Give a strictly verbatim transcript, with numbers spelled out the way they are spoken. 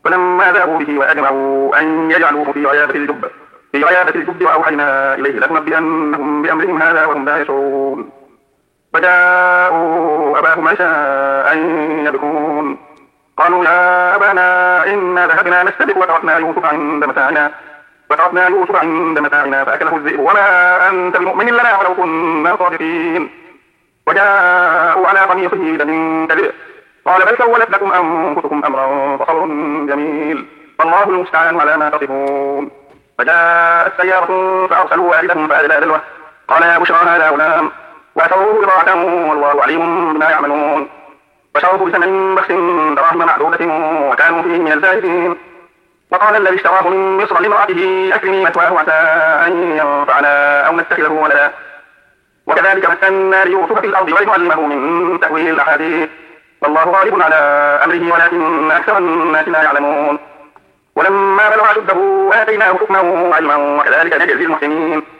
فلما ذهبوا به وأجمعوا أن يجعلوه في غيابة الجب في غيابة الجب وأوحينا إليه لتنبئنهم بأمرهم هذا وهم لا يشعرون. فجاءوا أباهم عشاء يبكون قالوا يا أبانا إنا ذهبنا نستبق وتركنا يوسف عند متاعنا فتركنا يوسف عند متاعنا فأكله الذئب وما أنت بمؤمن لنا ولو كنا صادقين. وجاءوا على قميصه بدم كذب قال بل سولت لكم أنفسكم أمرا فصبر جميل والله المستعان على ما تصفون. فجاءت سيارة فأرسلوا والدهم فأدلى دلوه قال يا بشرى هذا غلام وأسروه بضاعة والله عليم بما يعملون. فشروه بثمن بخس دراهم معدودة وكانوا فيه من الزاهدين. وقال الذي اشتراه من مصر لامرأته أكرمي مثواه عسى أن ينفعنا أو نتخذه ولدا. وكذلك مكنا ليوسف في الأرض ولنعلمه من تأويل الأحاديث والله غالب على أمره ولكن أكثر الناس لا يعلمون. ولما بلغ أشده آتيناه حكما وعلما وكذلك نجزي المحسنين.